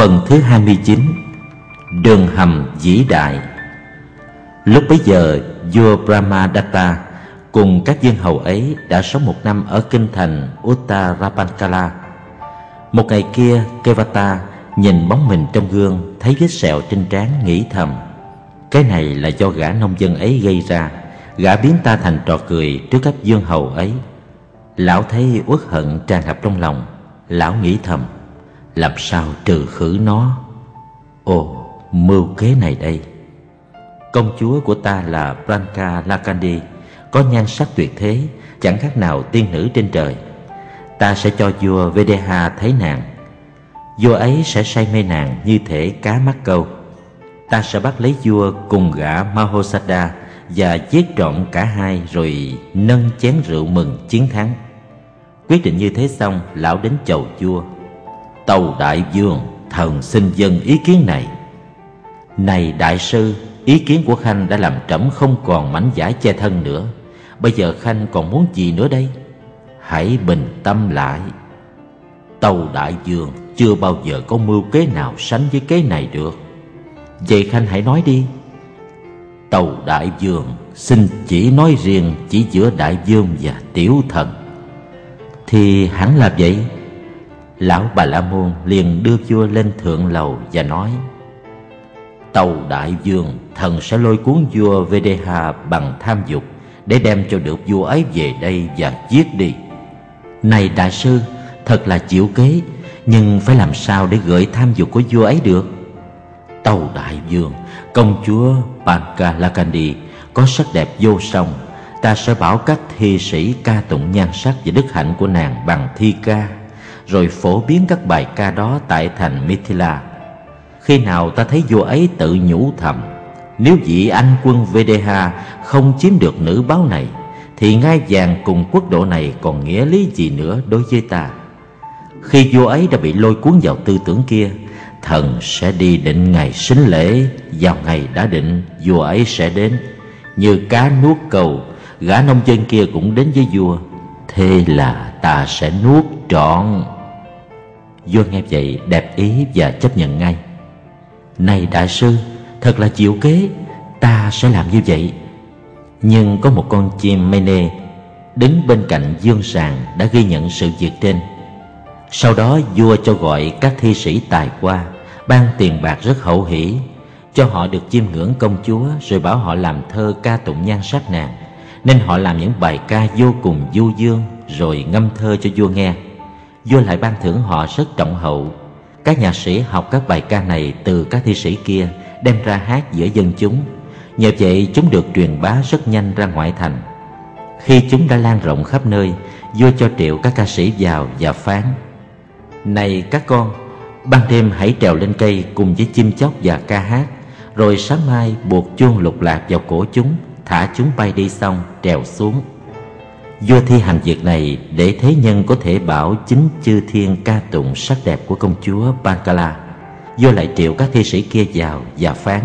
Phần thứ 29. Đường hầm vĩ đại. Lúc bấy giờ, vua Brahmadatta cùng các vương hầu ấy đã sống 1 năm ở kinh thành Uttarapankala. Một ngày kia, Kevata nhìn bóng mình trong gương, thấy vết sẹo trên trán, nghĩ thầm: cái này là do gã nông dân ấy gây ra. Gã biến ta thành trò cười trước các vương hầu ấy. Lão thấy uất hận tràn ngập trong lòng. Lão nghĩ thầm: làm sao trừ khử nó? Ồ, mưu kế này đây. Công chúa của ta là Branka Lakandi, có nhan sắc tuyệt thế, chẳng khác nào tiên nữ trên trời. Ta sẽ cho vua Vedeha thấy nàng. Vua ấy sẽ say mê nàng như thể cá mắc câu. Ta sẽ bắt lấy vua cùng gã Mahosada và giết trọn cả hai, rồi nâng chén rượu mừng chiến thắng. Quyết định như thế xong, lão đến chầu vua: tâu đại vương, thần xin dâng ý kiến này. Này đại sư, ý kiến của khanh đã làm trẫm không còn mảnh vải che thân nữa. Bây giờ khanh còn muốn gì nữa đây? Hãy bình tâm lại. Tâu đại vương, chưa bao giờ có mưu kế nào sánh với kế này được. Vậy khanh hãy nói đi. Tâu đại vương, xin chỉ nói riêng chỉ giữa đại vương và tiểu thần. Thì hẳn là vậy. Lão Bà La Môn liền đưa vua lên thượng lầu và nói: tâu đại vương, thần sẽ lôi cuốn vua Vedeha bằng tham dục để đem cho được vua ấy về đây và giết đi. Này đại sư, thật là diệu kế, nhưng phải làm sao để gợi tham dục của vua ấy được? Tâu đại vương, công chúa Pankalakandi có sắc đẹp vô song. Ta sẽ bảo các thi sĩ ca tụng nhan sắc và đức hạnh của nàng bằng thi ca, rồi phổ biến các bài ca đó tại thành Mithila. Khi nào ta thấy vua ấy tự nhủ thầm: nếu vị anh quân Vedeha không chiếm được nữ báo này, thì ngai vàng cùng quốc độ này còn nghĩa lý gì nữa đối với ta. Khi vua ấy đã bị lôi cuốn vào tư tưởng kia, thần sẽ đi định ngày sính lễ. Vào ngày đã định, vua ấy sẽ đến. Như cá nuốt cầu, gã nông dân kia cũng đến với vua. Thế là ta sẽ nuốt trọn. Vua nghe vậy đẹp ý và chấp nhận ngay. Này đại sư, thật là diệu kế, ta sẽ làm như vậy. Nhưng có một con chim Mene đứng bên cạnh dương sàng đã ghi nhận sự việc trên. Sau đó vua cho gọi các thi sĩ tài qua, ban tiền bạc rất hậu hỷ, cho họ được chiêm ngưỡng công chúa, rồi bảo họ làm thơ ca tụng nhan sắc nàng. Nên họ làm những bài ca vô cùng du dương, rồi ngâm thơ cho vua nghe. Vua lại ban thưởng họ rất trọng hậu. Các nhạc sĩ học các bài ca này từ các thi sĩ kia, đem ra hát giữa dân chúng. Nhờ vậy chúng được truyền bá rất nhanh ra ngoại thành. Khi chúng đã lan rộng khắp nơi, vua cho triệu các ca sĩ vào và phán: này các con, ban đêm hãy trèo lên cây cùng với chim chóc và ca hát, rồi sáng mai buộc chuông lục lạc vào cổ chúng, thả chúng bay đi xong trèo xuống. Vua thi hành việc này để thế nhân có thể bảo chính chư thiên ca tụng sắc đẹp của công chúa Pankala. Vua lại triệu các thi sĩ kia vào và phán: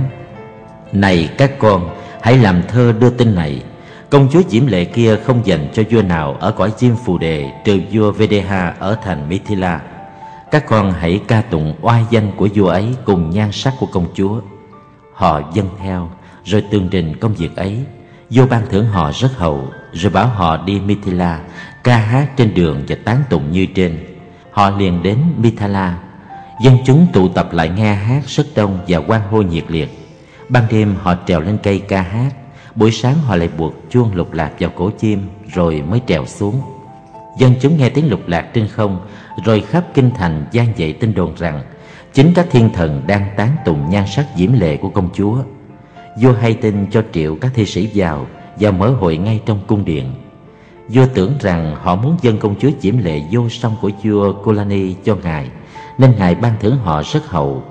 này các con, hãy làm thơ đưa tin này. Công chúa diễm lệ kia không dành cho vua nào ở cõi chim phù đề trừ vua Vedeha ở thành Mithila. Các con hãy ca tụng oai danh của vua ấy cùng nhan sắc của công chúa. Họ vâng theo, rồi tường trình công việc ấy. Vua ban thưởng họ rất hậu, rồi bảo họ đi Mithila, ca hát trên đường và tán tụng như trên. Họ liền đến Mithila. Dân chúng tụ tập lại nghe hát rất đông và hoan hô nhiệt liệt. Ban đêm họ trèo lên cây ca hát. Buổi sáng họ lại buộc chuông lục lạc vào cổ chim, rồi mới trèo xuống. Dân chúng nghe tiếng lục lạc trên không, rồi khắp kinh thành vang dậy tin đồn rằng chính các thiên thần đang tán tụng nhan sắc diễm lệ của công chúa. Vua hay tin cho triệu các thi sĩ vào và mở hội ngay trong cung điện. Vua tưởng rằng họ muốn dâng công chúa diễm lệ vô song của vua Kolani cho ngài, nên ngài ban thưởng họ rất hậu.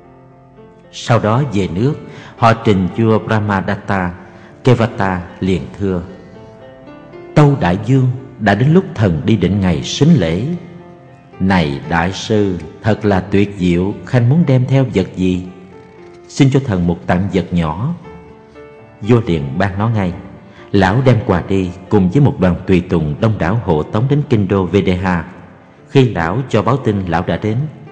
Sau đó về nước, họ trình vua Brahmadatta. Kevata liền thưa: tâu đại vương, đã đến lúc thần đi định ngày sính lễ. Này đại sư, thật là tuyệt diệu, khanh muốn đem theo vật gì? Xin cho thần một tặng vật nhỏ. Vua liền ban nó ngay. Lão đem quà đi cùng với một đoàn tùy tùng đông đảo hộ tống đến kinh đô Vedeha. Khi lão cho báo tin lão đã đến,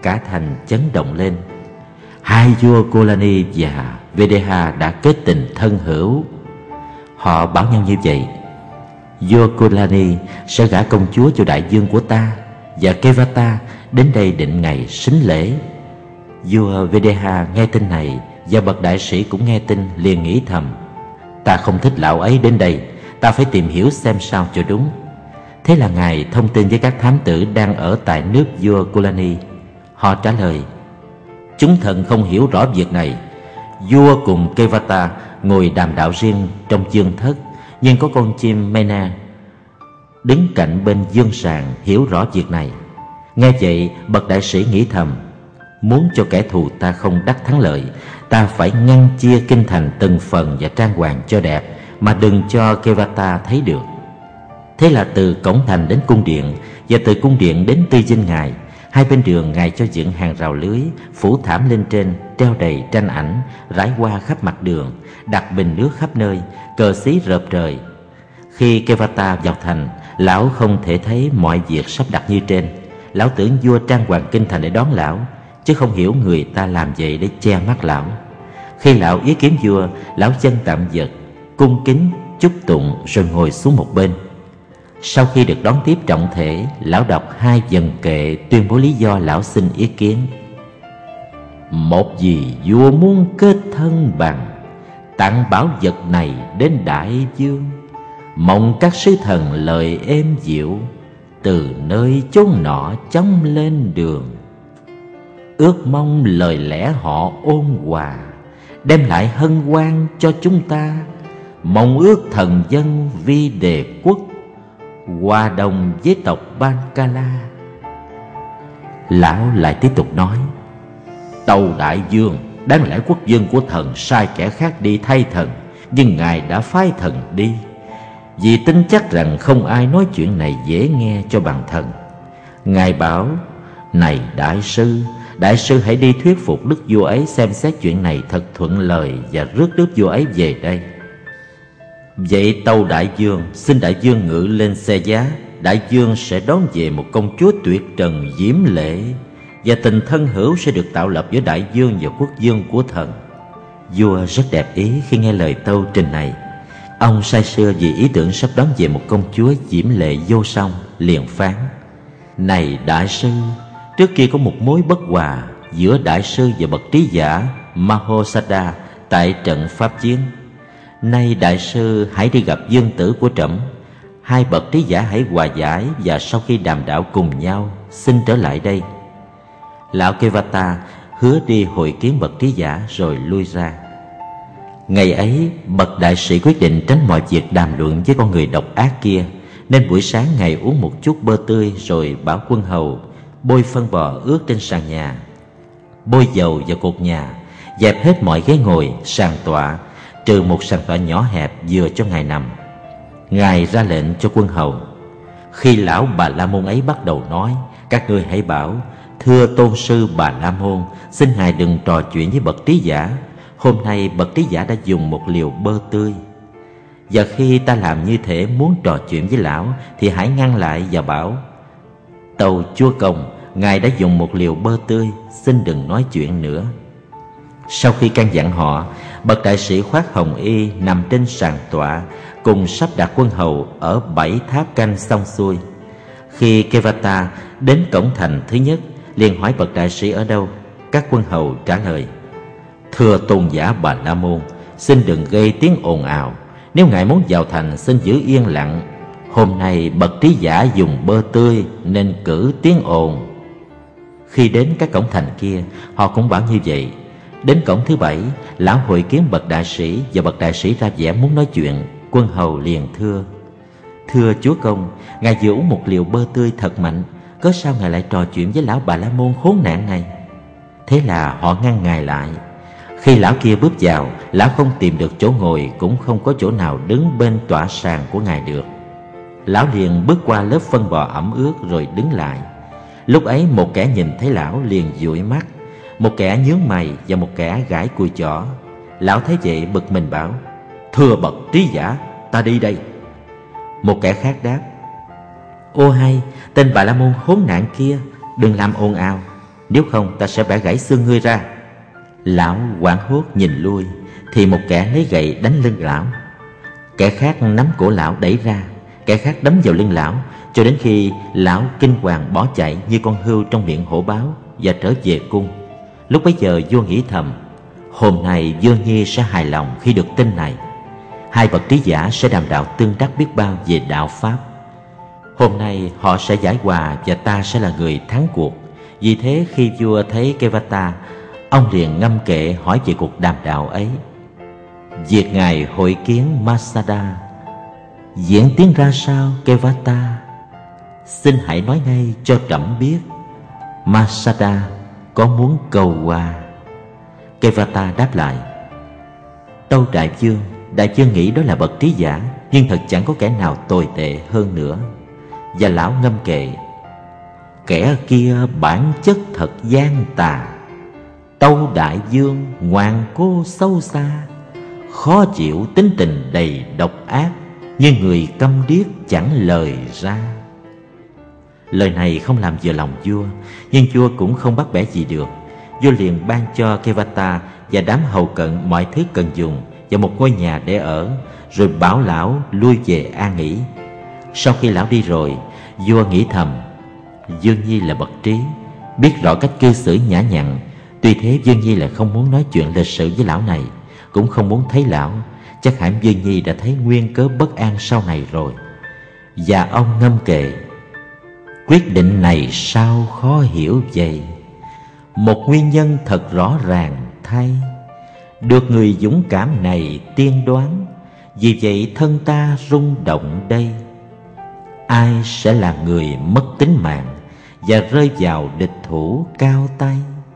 cả thành chấn động lên. Hai vua Kulani và Videha đã kết tình thân hữu. Họ bảo nhau như vậy: vua Kulani sẽ gả công chúa cho đại vương của ta, và Kevata đến đây định ngày sính lễ. Vua Videha nghe tin này, và bậc đại sĩ cũng nghe tin, liền nghĩ thầm: ta không thích lão ấy đến đây, ta phải tìm hiểu xem sao cho đúng. Thế là ngài thông tin với các thám tử đang ở tại nước vua Kulani. Họ trả lời: chúng thần không hiểu rõ việc này. Vua cùng Kevata ngồi đàm đạo riêng trong dương thất, nhưng có con chim Mena đứng cạnh bên dương sàng hiểu rõ việc này. Nghe vậy, bậc đại sĩ nghĩ thầm: muốn cho kẻ thù ta không đắc thắng lợi, ta phải ngăn chia kinh thành từng phần và trang hoàng cho đẹp, mà đừng cho Kevata thấy được. Thế là từ cổng thành đến cung điện, và từ cung điện đến tư dinh ngài, hai bên đường ngài cho dựng hàng rào lưới, phủ thảm lên trên, treo đầy tranh ảnh, rải hoa khắp mặt đường, đặt bình nước khắp nơi, cờ xí rợp rời. Khi Kevata vào thành, lão không thể thấy mọi việc sắp đặt như trên. Lão tưởng vua trang hoàng kinh thành để đón lão, chứ không hiểu người ta làm vậy để che mắt lão. Khi lão ý kiến vua, lão chân tạm vật, cung kính chúc tụng, rồi ngồi xuống một bên. Sau khi được đón tiếp trọng thể, lão đọc hai vần kệ tuyên bố lý do lão xin ý kiến. Một vì vua muốn kết thân bằng, tặng bảo vật này đến đại vương, mong các sứ thần lời êm dịu, từ nơi chốn nọ chóng lên đường. Ước mong lời lẽ họ ôn hòa, đem lại hân hoan cho chúng ta. Mong ước thần dân vi đề quốc, hòa đồng với tộc Bankala. Lão lại tiếp tục nói: tâu đại vương, đáng lẽ quốc vương của thần sai kẻ khác đi thay thần, nhưng ngài đã phái thần đi, vì tin chắc rằng không ai nói chuyện này dễ nghe cho bằng thần. Ngài bảo: này đại sư hãy đi thuyết phục đức vua ấy xem xét chuyện này thật thuận lời, và rước đức vua ấy về đây. Vậy tâu đại vương, xin đại vương ngự lên xe giá, đại vương sẽ đón về một công chúa tuyệt trần diễm lệ, và tình thân hữu sẽ được tạo lập giữa đại vương và quốc vương của thần. Vua rất đẹp ý khi nghe lời tâu trình này. Ông say sưa vì ý tưởng sắp đón về một công chúa diễm lệ vô song, liền phán: này đại sư, trước kia có một mối bất hòa giữa đại sư và bậc trí giả Mahosada tại trận pháp chiến. Nay đại sư hãy đi gặp vương tử của trẫm, hai bậc trí giả hãy hòa giải, và sau khi đàm đạo cùng nhau, xin trở lại đây. Lão Kevata hứa đi hội kiến bậc trí giả rồi lui ra. Ngày ấy, bậc đại sĩ quyết định tránh mọi việc đàm luận với con người độc ác kia, nên buổi sáng ngài uống một chút bơ tươi, rồi bảo quân hầu bôi phân bò ướt trên sàn nhà, bôi dầu vào cột nhà, dẹp hết mọi ghế ngồi, sàn tọa, trừ một sàn tọa nhỏ hẹp vừa cho ngài nằm. Ngài ra lệnh cho quân hầu: khi lão Bà La Môn ấy bắt đầu nói, các ngươi hãy bảo: thưa tôn sư Bà La Môn, xin ngài đừng trò chuyện với bậc trí giả. Hôm nay bậc trí giả đã dùng một liều bơ tươi, và khi ta làm như thể muốn trò chuyện với lão, thì hãy ngăn lại và bảo: tâu chúa công, ngài đã dùng một liều bơ tươi, xin đừng nói chuyện nữa. Sau khi căn dặn họ, bậc đại sĩ khoác hồng y nằm trên sàn tọa, cùng sắp đặt quân hầu ở 7 tháp canh xong xuôi. Khi Kevata đến cổng thành thứ nhất, liền hỏi bậc đại sĩ ở đâu. Các quân hầu trả lời: thưa tôn giả Bà La Môn, xin đừng gây tiếng ồn ào. Nếu ngài muốn vào thành, xin giữ yên lặng. Hôm nay bậc trí giả dùng bơ tươi nên cử tiếng ồn. Khi đến các cổng thành kia, họ cũng bảo như vậy. Đến cổng thứ 7, lão hội kiến bậc đại sĩ, và bậc đại sĩ ra vẻ muốn nói chuyện. Quân hầu liền thưa chúa công, ngài vừa uống một liều bơ tươi thật mạnh, cớ sao ngài lại trò chuyện với lão Bà La Môn khốn nạn này? Thế là họ ngăn ngài lại. Khi lão kia bước vào, lão không tìm được chỗ ngồi, cũng không có chỗ nào đứng bên tọa sàn của ngài được. Lão liền bước qua lớp phân bò ẩm ướt rồi đứng lại. Lúc ấy một kẻ nhìn thấy lão liền dụi mắt, một kẻ nhướng mày và một kẻ gãi cùi chỏ. Lão thấy vậy bực mình bảo: thưa bậc trí giả, ta đi đây. Một kẻ khác đáp: ô hay, tên Bà La Môn khốn nạn kia, đừng làm ồn ào. nếu không ta sẽ bẻ gãy xương ngươi ra. Lão hoảng hốt nhìn lui, thì một kẻ lấy gậy đánh lưng lão. Kẻ khác nắm cổ lão đẩy ra, kẻ khác đấm vào lưng lão, cho đến khi lão kinh hoàng bỏ chạy như con hươu trong miệng hổ báo và trở về cung. Lúc bấy giờ vua nghĩ thầm, hôm nay Dương Nhi sẽ hài lòng khi được tin này. Hai bậc trí giả sẽ đàm đạo tương đắc biết bao về đạo pháp. Hôm nay họ sẽ giải hòa và ta sẽ là người thắng cuộc. Vì thế khi vua thấy Kevata, ông liền ngâm kệ hỏi về cuộc đàm đạo ấy. Việc ngài hội kiến Masada diễn tiến ra sao, Kevata? Xin hãy nói ngay cho trẫm biết. Masada có muốn cầu hòa? Kevata đáp lại, tâu đại vương nghĩ đó là bậc trí giả, nhưng thật chẳng có kẻ nào tồi tệ hơn nữa. Và lão ngâm kệ, kẻ kia bản chất thật gian tà, tâu đại vương ngoan cố sâu xa, khó chịu tính tình đầy độc ác, như người câm điếc chẳng lời ra. Lời này không làm vừa lòng vua, nhưng vua cũng không bắt bẻ gì được. Vua liền ban cho Kevata và đám hầu cận mọi thứ cần dùng và một ngôi nhà để ở, rồi bảo lão lui về an nghỉ. Sau khi lão đi rồi, vua nghĩ thầm, Dương Nhi là bậc trí, biết rõ cách cư xử nhã nhặn. Tuy thế Dương Nhi lại không muốn nói chuyện lịch sự với lão này, cũng không muốn thấy lão. Chắc hẳn Dương Nhi đã thấy nguyên cớ bất an sau này rồi. Và ông ngâm kệ, quyết định này sao khó hiểu vậy? Một nguyên nhân thật rõ ràng thay, được người dũng cảm này tiên đoán, vì vậy thân ta rung động đây. Ai sẽ là người mất tính mạng và rơi vào địch thủ cao tay?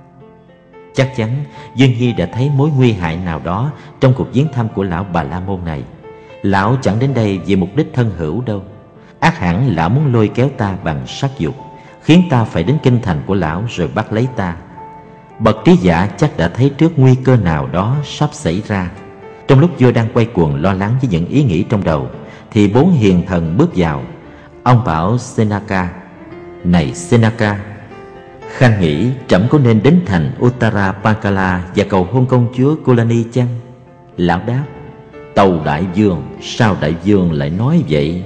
Chắc chắn Dương Nhi đã thấy mối nguy hại nào đó trong cuộc viếng thăm của lão Bà La Môn này. Lão chẳng đến đây vì mục đích thân hữu đâu. Ắt hẳn lão muốn lôi kéo ta bằng sắc dục, khiến ta phải đến kinh thành của lão rồi bắt lấy ta. Bậc trí giả chắc đã thấy trước nguy cơ nào đó sắp xảy ra. Trong lúc vua đang quay cuồng lo lắng với những ý nghĩ trong đầu, thì 4 hiền thần bước vào. Ông bảo Senaka, này Senaka, khanh nghĩ trẫm có nên đến thành Uttara Pankala và cầu hôn công chúa Kulani chăng? Lão đáp, tâu đại vương, sao đại vương lại nói vậy?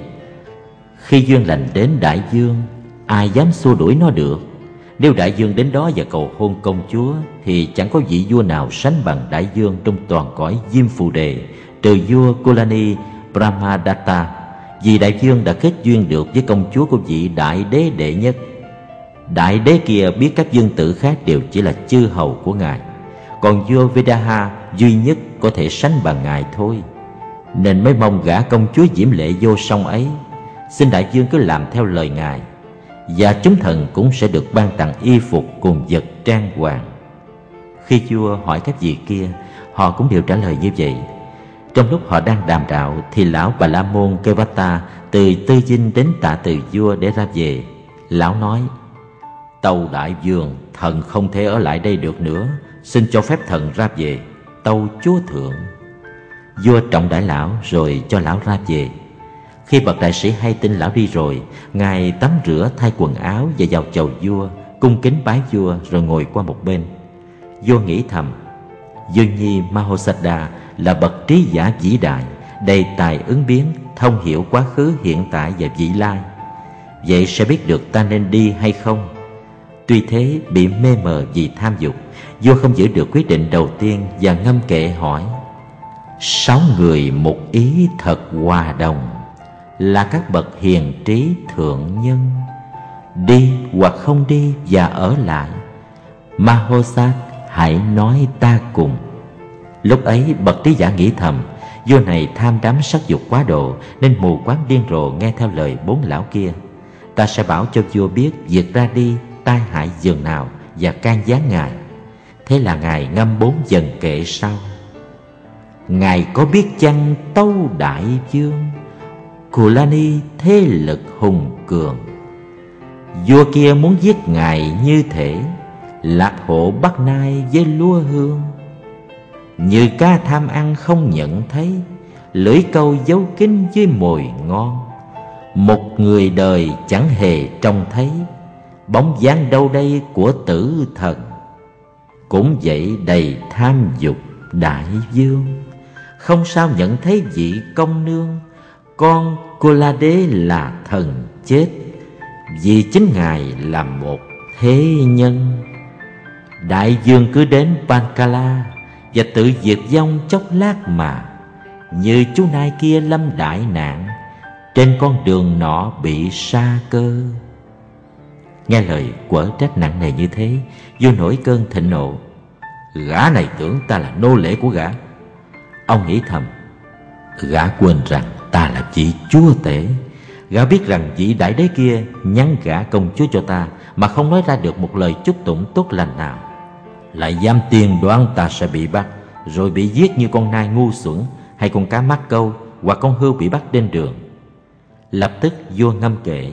Khi duyên lành đến đại vương, ai dám xua đuổi nó được? Nếu đại vương đến đó và cầu hôn công chúa, thì chẳng có vị vua nào sánh bằng đại vương trong toàn cõi Diêm Phù Đề, trừ vua Kulani Brahmadatta, vì đại vương đã kết duyên được với công chúa của vị đại đế đệ nhất. Đại đế kia biết các vương tử khác đều chỉ là chư hầu của ngài, còn vua Vidaha duy nhất có thể sánh bằng ngài thôi, nên mới mong gả công chúa diễm lệ vô song ấy. Xin đại vương cứ làm theo lời ngài, và chúng thần cũng sẽ được ban tặng y phục cùng vật trang hoàng. Khi vua hỏi các vị kia, họ cũng đều trả lời như vậy. Trong lúc họ đang đàm đạo, thì lão Bà La Môn Kevata từ Tư Dinh đến tạ từ vua để ra về. Lão nói, tâu đại vương, thần không thể ở lại đây được nữa, xin cho phép thần ra về, tâu chúa thượng. Vua trọng đãi lão rồi cho lão ra về. Khi bậc đại sĩ hay tin lão đi rồi, ngài tắm rửa thay quần áo và vào chầu vua, cung kính bái vua rồi ngồi qua một bên. Vua nghĩ thầm, Dương Nhi Mahosada là bậc trí giả vĩ đại, đầy tài ứng biến, thông hiểu quá khứ, hiện tại và vị lai. Vậy sẽ biết được ta nên đi hay không. Tuy thế, bị mê mờ vì tham dục, vua không giữ được quyết định đầu tiên và ngâm kệ hỏi, 6 người một ý thật hòa đồng, là các bậc hiền trí thượng nhân. Đi hoặc không đi và ở lại, Mahosat hãy nói ta cùng. Lúc ấy bậc trí giả nghĩ thầm, vua này tham đắm sắc dục quá độ, nên mù quáng điên rồ nghe theo lời 4 lão kia. Ta sẽ bảo cho vua biết việc ra đi tai hại dường nào và can gián ngài. Thế là ngài ngâm 4 dần kệ sau. Ngài có biết chăng tâu đại vương, Kulani thế lực hùng cường, vua kia muốn giết ngài như thể lạc hộ Bắc Nai với lúa hương. Như cá tham ăn không nhận thấy, lưỡi câu giấu kín với mồi ngon. Một người đời chẳng hề trông thấy, bóng dáng đâu đây của tử thần. Cũng vậy đầy tham dục đại vương, không sao nhận thấy vị công nương, con cô La Đế là thần chết, vì chính ngài là một thế nhân. Đại vương cứ đến Pancala và tự diệt vong chốc lát mà, như chú nai kia lâm đại nạn, trên con đường nọ bị sa cơ. Nghe lời quở trách nặng nề như thế, vua nổi cơn thịnh nộ. Gã này tưởng ta là nô lệ của gã. Ông nghĩ thầm, gã quên rằng ta là vị chúa tể. Gã biết rằng vị đại đế kia nhắn gả công chúa cho ta mà không nói ra được một lời chúc tụng tốt lành nào, lại dám tiên đoán ta sẽ bị bắt rồi bị giết như con nai ngu xuẩn, hay con cá mắc câu, hoặc con hươu bị bắt trên đường. Lập tức vua ngâm kệ: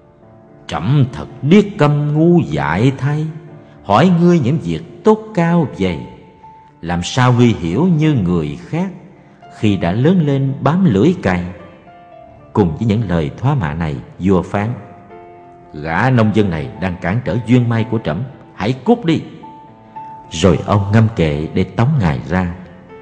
Trẫm thật điếc câm ngu dại thay, hỏi ngươi những việc tốt cao vậy, làm sao ngươi hiểu như người khác khi đã lớn lên bám lưỡi cày. Cùng với những lời thoá mạ này, vua phán: Gã nông dân này đang cản trở duyên may của trẫm, hãy cút đi. Rồi ông ngâm kệ để tống ngài ra.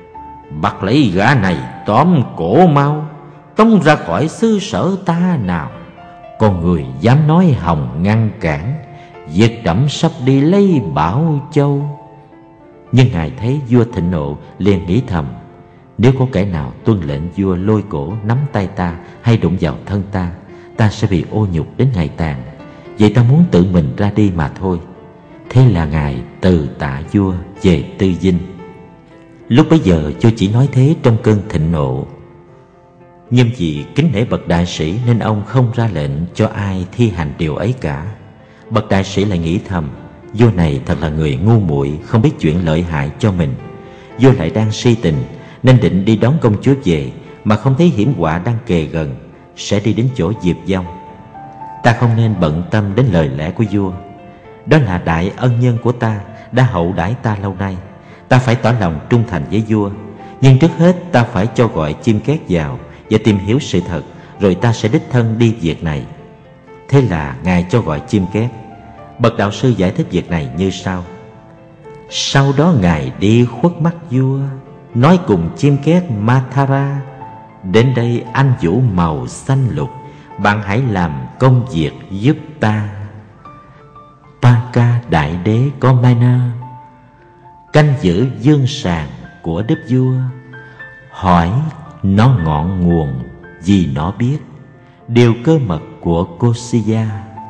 Bắt lấy gã này, tóm cổ mau, tống ra khỏi xứ sở ta nào. Con người dám nói hòng ngăn cản, việc trẫm sắp đi lấy Bảo Châu. Nhưng ngài thấy vua thịnh nộ, liền nghĩ thầm: nếu có kẻ nào tuân lệnh vua lôi cổ, nắm tay ta hay đụng vào thân ta, ta sẽ bị ô nhục đến ngày tàn. Vậy ta muốn tự mình ra đi mà thôi. Thế là ngài từ tạ vua về Tư Dinh. Lúc bấy giờ vua chỉ nói thế trong cơn thịnh nộ, nhưng vì kính nể bậc đại sĩ nên ông không ra lệnh cho ai thi hành điều ấy cả. Bậc đại sĩ lại nghĩ thầm: vua này thật là người ngu muội, không biết chuyện lợi hại cho mình. Vua lại đang si tình nên định đi đón công chúa về, mà không thấy hiểm họa đang kề gần, sẽ đi đến chỗ diệt vong. Ta không nên bận tâm đến lời lẽ của vua. Đó là đại ân nhân của ta, đã hậu đãi ta lâu nay. Ta phải tỏ lòng trung thành với vua. Nhưng trước hết ta phải cho gọi chim két vào và tìm hiểu sự thật, rồi ta sẽ đích thân đi việc này. Thế là ngài cho gọi chim két. Bậc đạo sư giải thích việc này như sau: sau đó ngài đi khuất mắt vua, nói cùng chim két Mathara: đến đây anh vũ màu xanh lục, bạn hãy làm công việc giúp ta. Panka đại đế có Maina canh giữ dương sàng của đức vua, hỏi nó ngọn nguồn vì nó biết điều cơ mật của Kosiya.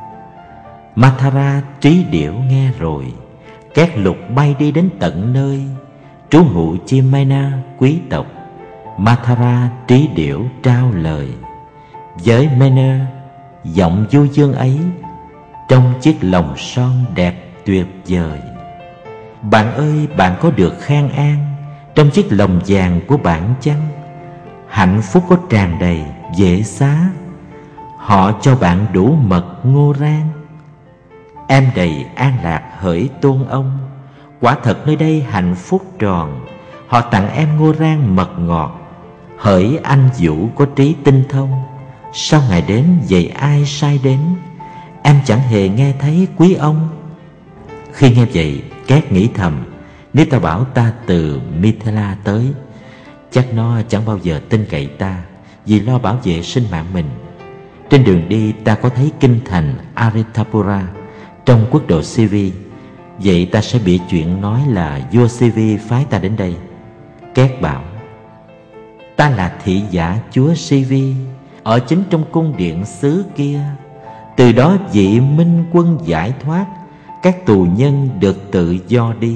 Mathara trí điểu nghe rồi, két lục bay đi đến tận nơi trú ngụ chim Maina quý tộc. Mathara trí điểu trao lời với Maina, giọng du dương ấy trong chiếc lồng son đẹp tuyệt vời. Bạn ơi, bạn có được khang an trong chiếc lồng vàng của bạn chăng? Hạnh phúc có tràn đầy dễ xá, họ cho bạn đủ mật ngô rang. Em đầy an lạc hỡi tôn ông, quả thật nơi đây hạnh phúc tròn. Họ tặng em ngô rang mật ngọt, hỡi anh vũ có trí tinh thông. Sao ngài đến vậy ai sai đến? Em chẳng hề nghe thấy quý ông. Khi nghe vậy, Két nghĩ thầm: nếu ta bảo ta từ Mithila tới, chắc nó chẳng bao giờ tin cậy ta, vì lo bảo vệ sinh mạng mình. Trên đường đi ta có thấy kinh thành Aritapura trong quốc độ Sivi, vậy ta sẽ bị chuyện nói là vua Sivi phái ta đến đây. Két bảo: ta là thị giả chúa Sivi, ở chính trong cung điện xứ kia. Từ đó vị minh quân giải thoát, các tù nhân được tự do đi.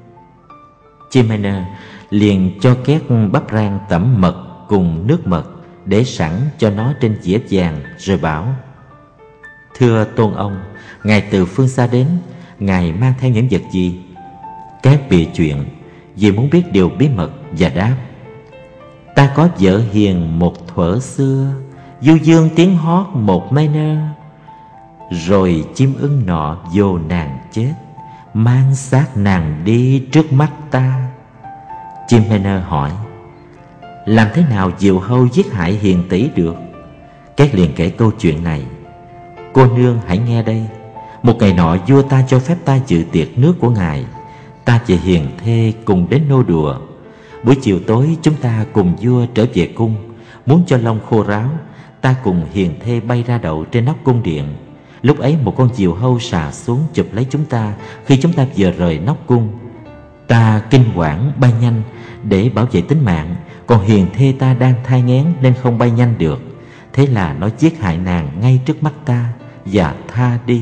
Chimena liền cho Két bắp rang tẩm mật cùng nước mật để sẵn cho nó trên dĩa vàng, rồi bảo: thưa tôn ông, ngài từ phương xa đến, ngài mang theo những vật gì? Két bịa chuyện vì muốn biết điều bí mật và đáp: ta có vợ hiền một thuở xưa, du dương tiếng hót một Maina. Rồi chim ưng nọ vô nàng chết, mang xác nàng đi trước mắt ta. Chim Maina hỏi: làm thế nào diều hâu giết hại hiền tỷ được? Két liền kể câu chuyện này: cô nương hãy nghe đây. Một ngày nọ vua ta cho phép ta dự tiệc nước của ngài. Ta và hiền thê cùng đến nô đùa. Buổi chiều tối chúng ta cùng vua trở về cung. Muốn cho lông khô ráo, ta cùng hiền thê bay ra đậu trên nóc cung điện. Lúc ấy một con diều hâu xà xuống chụp lấy chúng ta khi chúng ta vừa rời nóc cung. Ta kinh hoảng bay nhanh để bảo vệ tính mạng, còn hiền thê ta đang thai nghén nên không bay nhanh được. Thế là nó giết hại nàng ngay trước mắt ta và tha đi.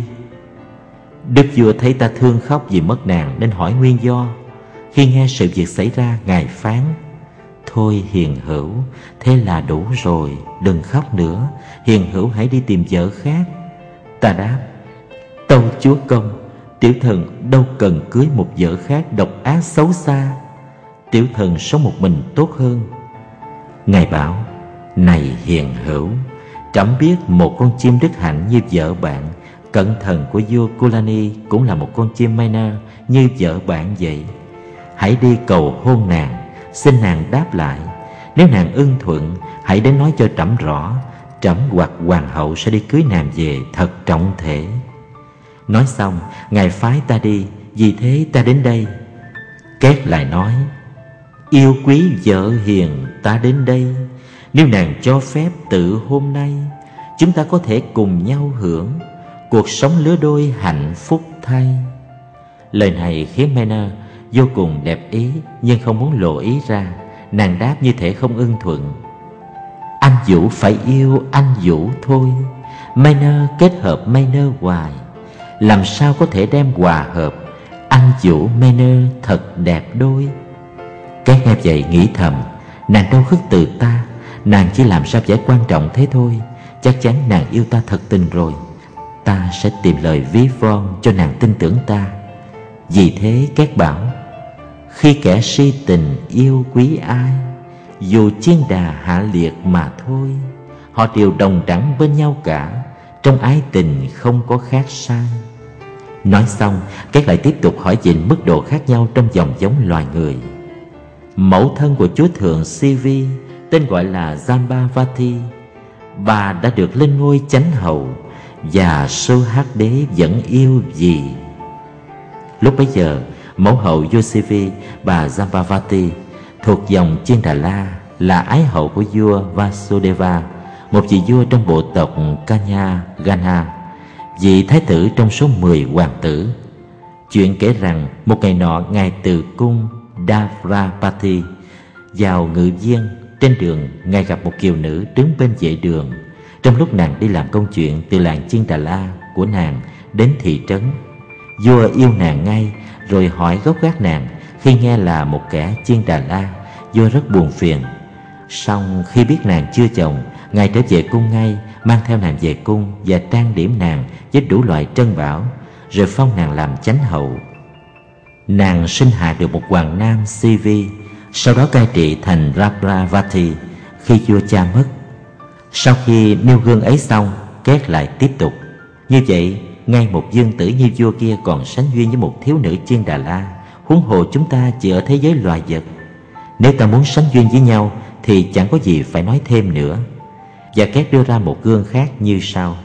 Đức vua thấy ta thương khóc vì mất nàng nên hỏi nguyên do. Khi nghe sự việc xảy ra, ngài phán: Thôi hiền hữu, thế là đủ rồi, đừng khóc nữa. Hiền hữu hãy đi tìm vợ khác. Ta đáp: Tâu chúa công, tiểu thần đâu cần cưới một vợ khác độc ác xấu xa. Tiểu thần sống một mình tốt hơn. Ngài bảo: Này hiền hữu, trẫm biết một con chim đức hạnh như vợ bạn, cận thần của vua Kulani cũng là một con chim Maina như vợ bạn vậy. Hãy đi cầu hôn nàng, xin nàng đáp lại. Nếu nàng ưng thuận, hãy đến nói cho trẫm rõ. Trẫm hoặc hoàng hậu sẽ đi cưới nàng về thật trọng thể. Nói xong, ngài phái ta đi, vì thế ta đến đây. Két lại nói: Yêu quý vợ hiền, ta đến đây. Nếu nàng cho phép, tự hôm nay chúng ta có thể cùng nhau hưởng cuộc sống lứa đôi hạnh phúc thay. Lời này khiến Maina vô cùng đẹp ý, nhưng không muốn lộ ý ra. Nàng đáp như thể không ưng thuận: Anh Vũ phải yêu anh Vũ thôi. Maina kết hợp Maina hoài, làm sao có thể đem hòa hợp. Anh Vũ Maina thật đẹp đôi. Cái nghe vậy nghĩ thầm: Nàng đâu khước từ ta, nàng chỉ làm sao vẻ quan trọng thế thôi. Chắc chắn nàng yêu ta thật tình rồi. Ta sẽ tìm lời ví von cho nàng tin tưởng ta. Vì thế Két bảo: Khi kẻ si tình yêu quý ai, dù chiên đà hạ liệt mà thôi, họ đều đồng đẳng bên nhau cả, trong ái tình không có khác sai. Nói xong, Két lại tiếp tục hỏi về mức độ khác nhau trong dòng giống loài người. Mẫu thân của chúa thượng Sivi tên gọi là Jambavati. Bà đã được lên ngôi chánh hậu, và Sohak đế vẫn yêu vì. Lúc bấy giờ, mẫu hậu vua Sivi, bà Jambavati, thuộc dòng Chiên Đà La, là ái hậu của vua Vasudeva, một vị vua trong bộ tộc Kanya Gana, vị thái tử trong số 10 hoàng tử. Chuyện kể rằng một ngày nọ, ngài từ cung Davrapati vào ngự viên. Trên đường, ngài gặp một kiều nữ đứng bên vệ đường. Trong lúc nàng đi làm công chuyện từ làng Chiên Đà La của nàng đến thị trấn, vua yêu nàng ngay, rồi hỏi gốc gác nàng. Khi nghe là một kẻ Chiên Đà La, vua rất buồn phiền. Song khi biết nàng chưa chồng, ngài trở về cung ngay, mang theo nàng về cung và trang điểm nàng với đủ loại trân bảo, rồi phong nàng làm chánh hậu. Nàng sinh hạ được một hoàng nam Sivi, sau đó cai trị thành Raplavati khi vua cha mất. Sau khi nêu gương ấy xong, Két lại tiếp tục: Như vậy, ngay một dương tử như vua kia còn sánh duyên với một thiếu nữ Chiên Đà La, huống hồ chúng ta chỉ ở thế giới loài vật. Nếu ta muốn sánh duyên với nhau thì chẳng có gì phải nói thêm nữa. Và Két đưa ra một gương khác như sau: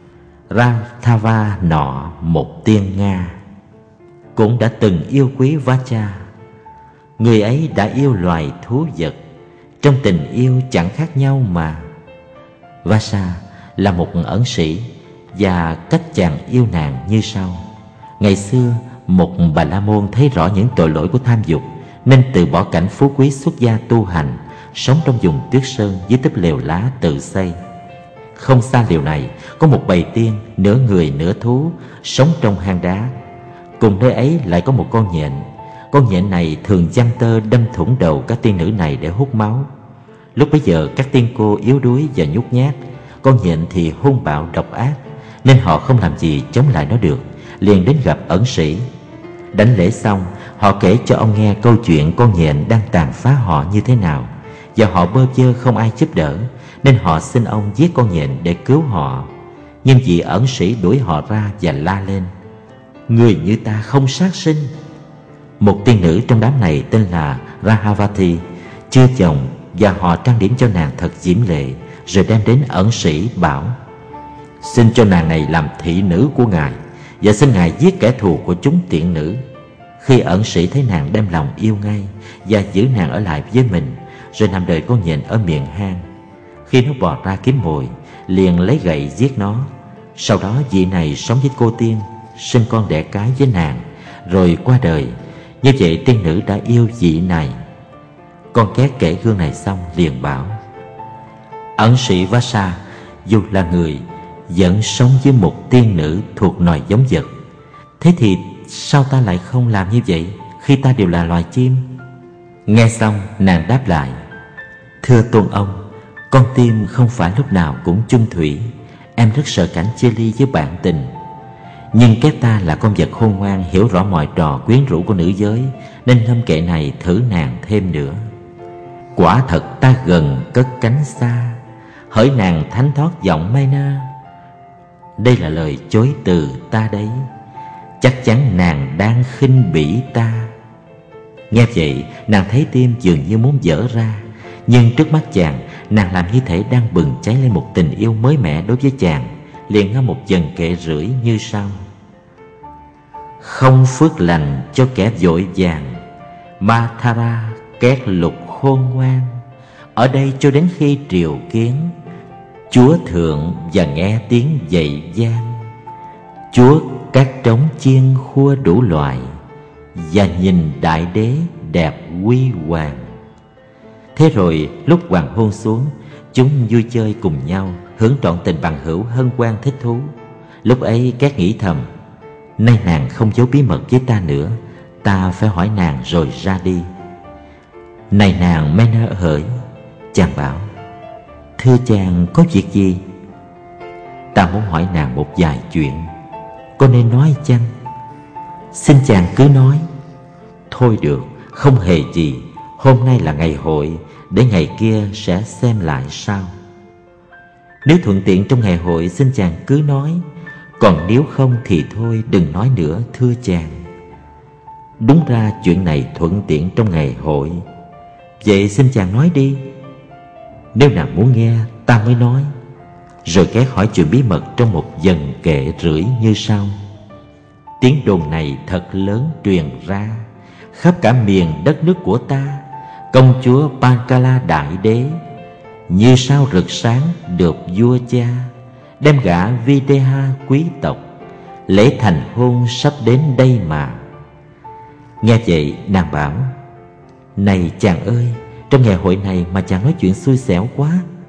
Rathava nọ, một tiên Nga, cũng đã từng yêu quý Vacha. Người ấy đã yêu loài thú vật, trong tình yêu chẳng khác nhau mà. Vasa là một ẩn sĩ, và cách chàng yêu nàng như sau. Ngày xưa, một bà la môn thấy rõ những tội lỗi của tham dục, nên từ bỏ cảnh phú quý xuất gia tu hành, sống trong vùng tuyết sơn dưới túp lều lá tự xây. Không xa lều này có một bầy tiên, nửa người nửa thú, sống trong hang đá. Cùng nơi ấy lại có một con nhện. Con nhện này thường giăng tơ đâm thủng đầu các tiên nữ này để hút máu. Lúc bấy giờ các tiên cô yếu đuối và nhút nhát, con nhện thì hung bạo độc ác, nên họ không làm gì chống lại nó được, liền đến gặp ẩn sĩ. Đảnh lễ xong, họ kể cho ông nghe câu chuyện con nhện đang tàn phá họ như thế nào, và họ bơ vơ không ai giúp đỡ, nên họ xin ông giết con nhện để cứu họ. Nhưng vị ẩn sĩ đuổi họ ra và la lên: Người như ta không sát sinh. Một tiên nữ trong đám này tên là Rahavati, chưa chồng, và họ trang điểm cho nàng thật diễm lệ, rồi đem đến ẩn sĩ bảo: Xin cho nàng này làm thị nữ của ngài, và xin ngài giết kẻ thù của chúng tiện nữ. Khi ẩn sĩ thấy nàng đem lòng yêu ngay và giữ nàng ở lại với mình, rồi nằm đợi con nhện ở miệng hang. Khi nó bò ra kiếm mồi, liền lấy gậy giết nó. Sau đó vị này sống với cô tiên, sinh con đẻ cái với nàng, rồi qua đời. Như vậy tiên nữ đã yêu vị này. Con két kể gương này xong liền bảo: ẩn sĩ Vasa dù là người, vẫn sống với một tiên nữ thuộc loài giống vật. Thế thì sao ta lại không làm như vậy, khi ta đều là loài chim? Nghe xong nàng đáp lại: thưa tôn ông, con tim không phải lúc nào cũng chung thủy. Em rất sợ cảnh chia ly với bạn tình. Nhưng két ta là con vật khôn ngoan, hiểu rõ mọi trò quyến rũ của nữ giới, nên ngâm kệ này thử nàng thêm nữa. Quả thật ta gần cất cánh xa, hỡi nàng thánh thoát giọng Maina. Đây là lời chối từ ta đấy, chắc chắn nàng đang khinh bỉ ta. Nghe vậy nàng thấy tim dường như muốn vỡ ra, nhưng trước mắt chàng, nàng làm như thể đang bừng cháy lên một tình yêu mới mẻ đối với chàng, liền ngâm một dần kệ rưỡi như sau: không phước lành cho kẻ vội vàng, Mathara két lục khôn ngoan. Ở đây cho đến khi triều kiến, Chúa thượng và nghe tiếng dậy gian. Chúa các trống chiên khua đủ loại, và nhìn đại đế đẹp huy hoàng. Thế rồi lúc hoàng hôn xuống, chúng vui chơi cùng nhau, hưởng trọn tình bằng hữu hân hoan thích thú. Lúc ấy các nghĩ thầm: nay nàng không giấu bí mật với ta nữa, ta phải hỏi nàng rồi ra đi. Này nàng Maina hỡi, chàng bảo: thưa chàng, có việc gì? Ta muốn hỏi nàng một vài chuyện, có nên nói chăng? Xin chàng cứ nói. Thôi được, không hề gì. Hôm nay là ngày hội, để ngày kia sẽ xem lại sau. Nếu thuận tiện trong ngày hội, xin chàng cứ nói. Còn nếu không thì thôi, đừng nói nữa thưa chàng. Đúng ra chuyện này thuận tiện trong ngày hội, vậy xin chàng nói đi. Nếu nàng muốn nghe, ta mới nói. Rồi két hỏi chuyện bí mật trong một dần kệ rưỡi như sau: tiếng đồn này thật lớn truyền ra, khắp cả miền đất nước của ta, công chúa Pankala đại đế như sao rực sáng được vua cha, đem gả Videha quý tộc, lễ thành hôn sắp đến đây mà. Nghe vậy nàng bảo: này chàng ơi, trong ngày hội này mà chàng nói chuyện xui xẻo quá.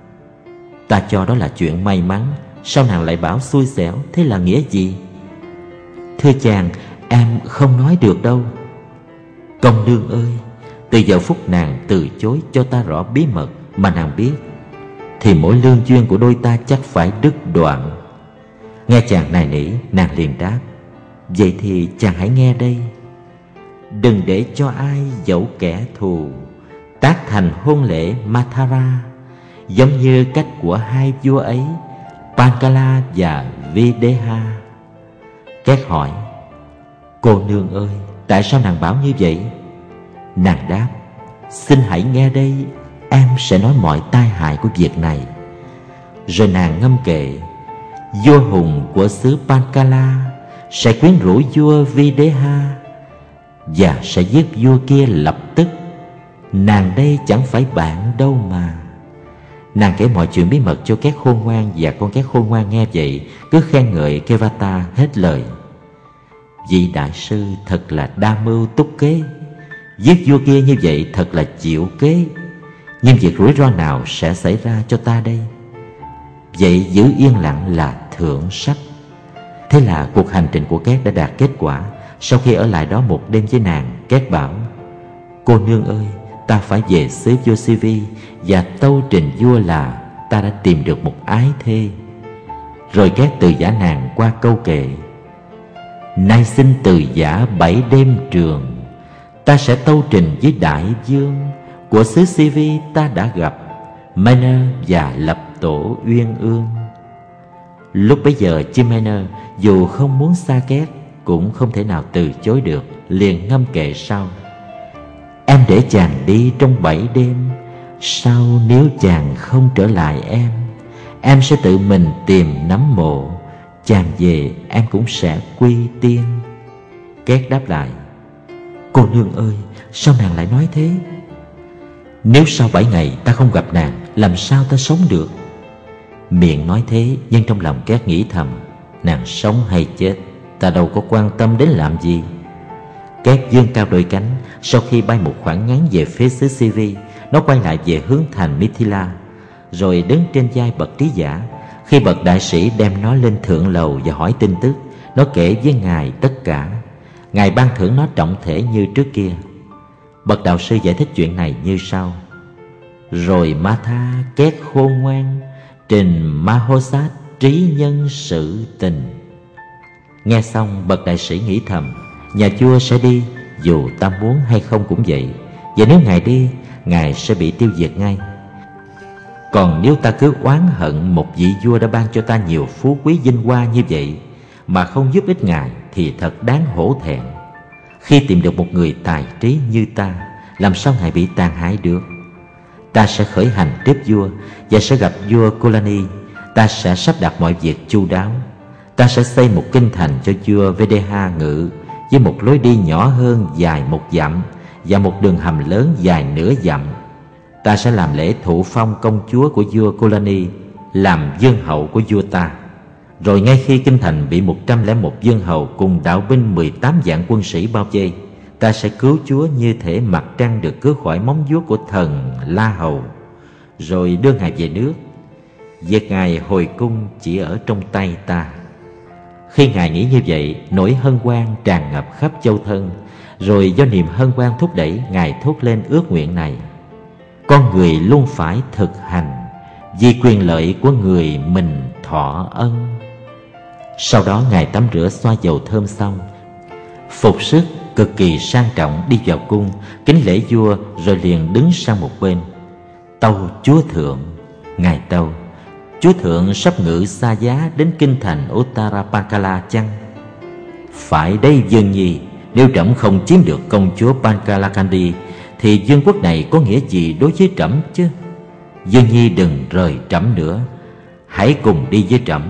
Ta cho đó là chuyện may mắn, sao nàng lại bảo xui xẻo, thế là nghĩa gì? Thưa chàng, em không nói được đâu. Công nương ơi, từ giờ phút nàng từ chối cho ta rõ bí mật mà nàng biết, thì mỗi lương duyên của đôi ta chắc phải đứt đoạn. Nghe chàng nài nỉ, nàng liền đáp: vậy thì chàng hãy nghe đây. Đừng để cho ai dẫu kẻ thù tác thành hôn lễ Mathara, giống như cách của hai vua ấy, Pankala và Videha. Két hỏi: cô nương ơi, tại sao nàng bảo như vậy? Nàng đáp: xin hãy nghe đây, em sẽ nói mọi tai hại của việc này. Rồi nàng ngâm kệ: vua hùng của xứ Pankala sẽ quyến rũ vua Videha và sẽ giết vua kia lập tức. Nàng đây chẳng phải bạn đâu mà. Nàng kể mọi chuyện bí mật cho két khôn ngoan, và con két khôn ngoan nghe vậy cứ khen ngợi Kevata hết lời. Vị đại sư thật là đa mưu túc kế, giết vua kia như vậy thật là chịu kế. Nhưng việc rủi ro nào sẽ xảy ra cho ta đây? Vậy giữ yên lặng là thượng sách. Thế là cuộc hành trình của két đã đạt kết quả. Sau khi ở lại đó một đêm với nàng, két bảo: cô nương ơi, ta phải về xứ vua Sivi và tâu trình vua là ta đã tìm được một ái thê. Rồi két từ giả nàng qua câu kệ: nay xin từ giả 7 đêm trường, ta sẽ tâu trình với đại vương của xứ Sivi ta đã gặp Maina và lập tổ uyên ương. Lúc bấy giờ chim Maina dù không muốn xa két cũng không thể nào từ chối được, liền ngâm kệ sau: em để chàng đi trong 7 đêm, sau nếu chàng không trở lại em sẽ tự mình tìm nấm mộ, chàng về em cũng sẽ quy tiên. Két đáp lại: Cô nương ơi, sao nàng lại nói thế? Nếu sau 7 ngày ta không gặp nàng, làm sao ta sống được? Miệng nói thế, nhưng trong lòng Két nghĩ thầm: Nàng sống hay chết, ta đâu có quan tâm đến làm gì. Két vươn cao đôi cánh. Sau khi bay một khoảng ngắn về phía xứ Sivi, nó quay lại về hướng thành Mithila, rồi đứng trên vai bậc trí giả. Khi bậc đại sĩ đem nó lên thượng lầu và hỏi tin tức, nó kể với ngài tất cả. Ngài ban thưởng nó trọng thể như trước kia. Bậc đạo sư giải thích chuyện này như sau: Rồi Matha Két khôn ngoan, trình Mahosat trí nhân sự tình. Nghe xong, bậc đại sĩ nghĩ thầm: Nhà vua sẽ đi, dù ta muốn hay không cũng vậy. Và nếu ngài đi, ngài sẽ bị tiêu diệt ngay. Còn nếu ta cứ oán hận một vị vua đã ban cho ta nhiều phú quý vinh hoa như vậy mà không giúp ích ngài, thì thật đáng hổ thẹn. Khi tìm được một người tài trí như ta, làm sao ngài bị tàn hại được? Ta sẽ khởi hành tiếp vua và sẽ gặp vua Kolani. Ta sẽ sắp đặt mọi việc chu đáo. Ta sẽ xây một kinh thành cho vua Vedeha ngự, với một lối đi nhỏ hơn dài 1 dặm và một đường hầm lớn dài nửa dặm. Ta sẽ làm lễ thụ phong công chúa của vua Kolani làm vương hậu của vua ta. Rồi ngay khi kinh thành bị 101 vương hầu cùng đạo binh 18 vạn quân sĩ bao vây, ta sẽ cứu chúa như thể mặt trăng được cứu khỏi móng vuốt của thần La Hầu, rồi đưa ngài về nước. Việc ngài hồi cung chỉ ở trong tay ta. Khi ngài nghĩ như vậy, nỗi hân hoan tràn ngập khắp châu thân. Rồi do niềm hân hoan thúc đẩy, ngài thốt lên ước nguyện này: Con người luôn phải thực hành, vì quyền lợi của người mình thọ ân. Sau đó ngài tắm rửa xoa dầu thơm xong, phục sức cực kỳ sang trọng đi vào cung, kính lễ vua, rồi liền đứng sang một bên. Tâu chúa thượng. Ngài tâu: Chúa thượng sắp ngự xa giá đến kinh thành Uttarapankala chăng? Phải đấy Dương Nhi. Nếu trẫm không chiếm được công chúa Pankalakandi, thì vương quốc này có nghĩa gì đối với trẫm chứ? Dương Nhi đừng rời trẫm nữa, hãy cùng đi với trẫm.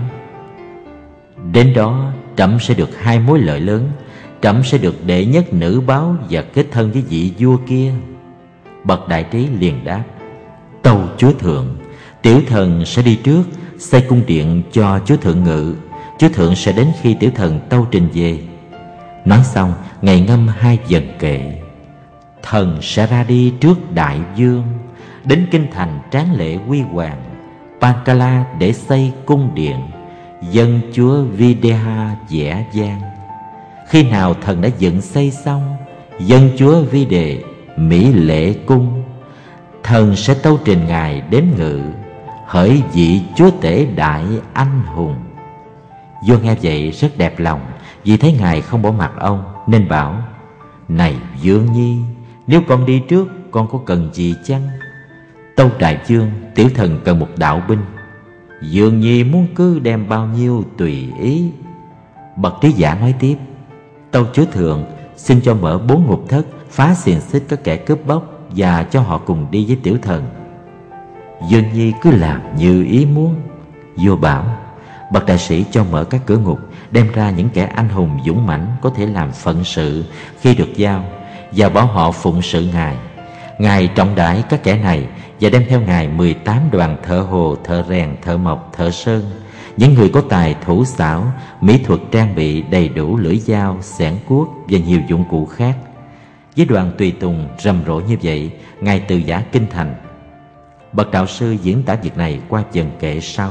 Đến đó trẫm sẽ được 2 mối lợi lớn. Trẫm sẽ được đệ nhất nữ báo và kết thân với vị vua kia. Bậc đại trí liền đáp: Tâu chúa thượng, tiểu thần sẽ đi trước, xây cung điện cho chúa thượng ngự. Chúa thượng sẽ đến khi tiểu thần tâu trình về. Nói xong, ngài ngâm 2 vần kệ: Thần sẽ ra đi trước đại vương, đến kinh thành tráng lệ huy hoàng Pankala để xây cung điện, dân chúa Videha vẽ vang. Khi nào thần đã dựng xây xong, dân chúa Vide mỹ lệ cung, thần sẽ tâu trình ngài đến ngự, hỡi vị chúa tể đại anh hùng. Vua nghe vậy rất đẹp lòng, vì thấy ngài không bỏ mặc ông, nên bảo: Này Dương Nhi, nếu con đi trước, con có cần gì chăng? Tâu đại vương, tiểu thần cần một đạo binh. Dương Nhi muốn cứ đem bao nhiêu tùy ý. Bậc trí giả nói tiếp: Tâu chúa thượng, xin cho mở 4 ngục thất, phá xiềng xích các kẻ cướp bóc, và cho họ cùng đi với tiểu thần. Dương Nhi cứ làm như ý muốn. Vua bảo: Bậc đại sĩ cho mở các cửa ngục, đem ra những kẻ anh hùng dũng mãnh có thể làm phận sự khi được giao, và bảo họ phụng sự ngài. Ngài trọng đãi các kẻ này và đem theo ngài 18 đoàn thợ hồ, thợ rèn, thợ mộc, thợ sơn, những người có tài thủ xảo, mỹ thuật trang bị đầy đủ lưỡi dao, xẻng cuốc và nhiều dụng cụ khác. Với đoàn tùy tùng rầm rộ như vậy, ngài từ giã kinh thành. Bậc đạo sư diễn tả việc này qua vần kệ sau: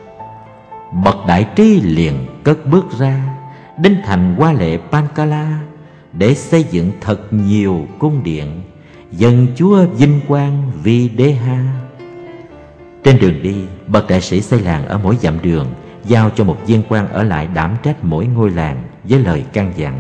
Bậc đại trí liền cất bước ra, đến thành hoa lệ Pankala để xây dựng thật nhiều cung điện, dân chúa vinh quang Videha. Trên đường đi, bậc đại sĩ xây làng ở mỗi dặm đường, giao cho một viên quan ở lại đảm trách mỗi ngôi làng với lời căn dặn.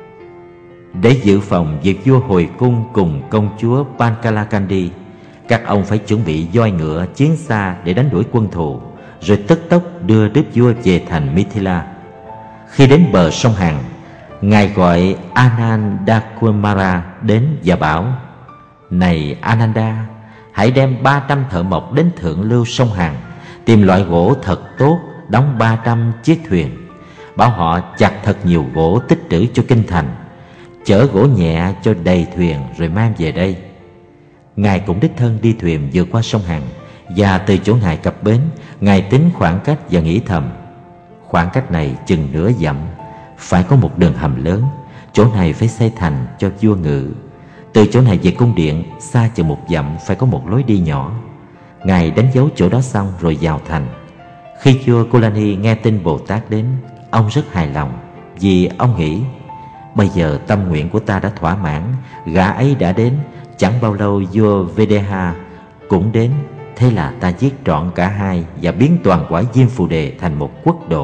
Để dự phòng việc vua hồi cung cùng công chúa Pankalakandi, các ông phải chuẩn bị voi ngựa, chiến xa để đánh đuổi quân thù, rồi tức tốc đưa đức vua về thành Mithila. Khi đến bờ sông Hằng, ngài gọi Anandakumara đến và bảo: Này Ananda, hãy đem 300 thợ mộc đến thượng lưu sông Hằng, tìm loại gỗ thật tốt, đóng 300 chiếc thuyền. bảo họ chặt thật nhiều gỗ tích trữ cho kinh thành, chở gỗ nhẹ cho đầy thuyền rồi mang về đây. Ngài cũng đích thân đi thuyền vượt qua sông Hằng, và từ chỗ Ngài cập bến, Ngài tính khoảng cách và nghĩ thầm: khoảng cách này chừng nửa dặm, phải có một đường hầm lớn, chỗ này phải xây thành cho vua ngự. Từ chỗ này về cung điện xa chừng một dặm phải có một lối đi nhỏ. Ngài đánh dấu chỗ đó xong rồi vào thành. Khi vua Kulani nghe tin Bồ Tát đến, ông rất hài lòng, vì ông nghĩ: bây giờ tâm nguyện của ta đã thỏa mãn, gã ấy đã đến, chẳng bao lâu vua Videha cũng đến, thế là ta giết trọn cả hai và biến toàn quả Diêm Phù Đề thành một quốc độ.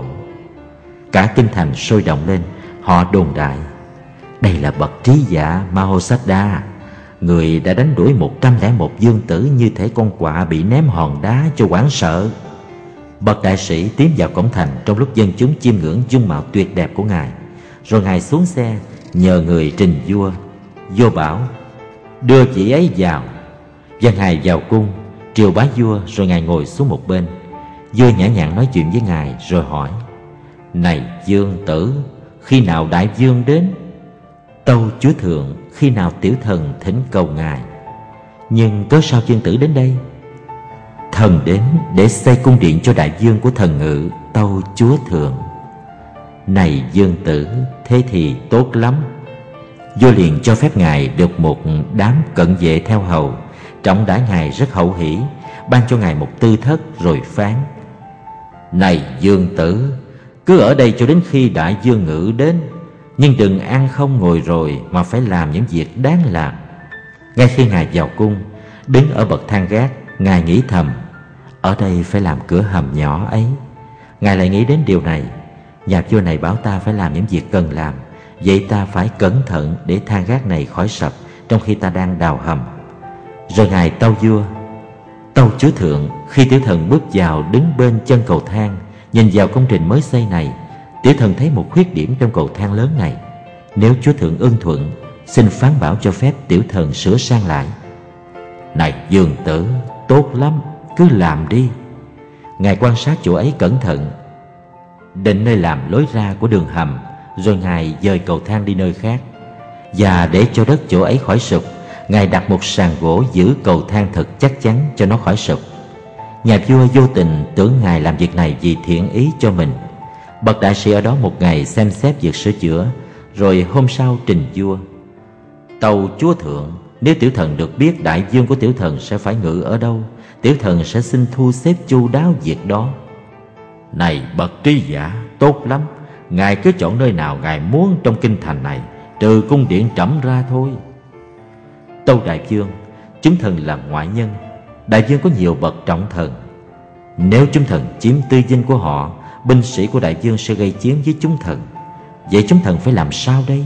Cả kinh thành sôi động lên, họ đồn đại: đây là bậc trí giả Mahosiddha, người đã đánh đuổi 101 dương tử như thể con quạ bị ném hòn đá cho hoảng sợ. Bậc đại sĩ tiến vào cổng thành trong lúc dân chúng chiêm ngưỡng dung mạo tuyệt đẹp của ngài. Rồi ngài xuống xe nhờ người trình vua. Vua bảo: đưa chị ấy vào. Và ngài vào cung triều bái vua, rồi ngài ngồi xuống một bên. Vua nhã nhặn nói chuyện với ngài rồi hỏi: này dương tử, khi nào đại vương đến? Tâu chúa thượng, khi nào tiểu thần thỉnh cầu ngài. Nhưng cớ sao dương tử đến đây? Thần đến để xây cung điện cho đại vương của thần ngự, tâu chúa thượng. Này dương tử, thế thì tốt lắm. Vua liền cho phép ngài được một đám cận vệ theo hầu, trọng đãi ngài rất hậu hỷ, ban cho ngài một tư thất rồi phán: này dương tử, cứ ở đây cho đến khi đại vương ngự đến, nhưng đừng ăn không ngồi rồi, mà phải làm những việc đáng làm. Ngay khi ngài vào cung, đứng ở bậc thang gác, ngài nghĩ thầm: ở đây phải làm cửa hầm nhỏ ấy. Ngài lại nghĩ đến điều này: nhà vua này bảo ta phải làm những việc cần làm, vậy ta phải cẩn thận để thang gác này khỏi sập trong khi ta đang đào hầm. Rồi ngài tâu vua: tâu chúa thượng, khi tiểu thần bước vào đứng bên chân cầu thang, nhìn vào công trình mới xây này, tiểu thần thấy một khuyết điểm trong cầu thang lớn này. Nếu chúa thượng ưng thuận, xin phán bảo cho phép tiểu thần sửa sang lại. Này dương tử, tốt lắm, cứ làm đi. Ngài quan sát chỗ ấy cẩn thận, định nơi làm lối ra của đường hầm, rồi ngài dời cầu thang đi nơi khác. Và để cho đất chỗ ấy khỏi sụp, ngài đặt một sàn gỗ giữ cầu thang thật chắc chắn cho nó khỏi sụp. Nhà vua vô tình tưởng ngài làm việc này vì thiện ý cho mình. Bậc đại sĩ ở đó một ngày xem xét việc sửa chữa, rồi hôm sau trình vua: tâu chúa thượng, nếu tiểu thần được biết đại vương của tiểu thần sẽ phải ngự ở đâu, tiểu thần sẽ xin thu xếp chu đáo việc đó. Này bậc trí giả, tốt lắm, ngài cứ chọn nơi nào ngài muốn trong kinh thành này, trừ cung điện trẫm ra thôi. Tâu đại vương, chúng thần là ngoại nhân, đại vương có nhiều bậc trọng thần. Nếu chúng thần chiếm tư dinh của họ, binh sĩ của đại vương sẽ gây chiến với chúng thần. Vậy chúng thần phải làm sao đây?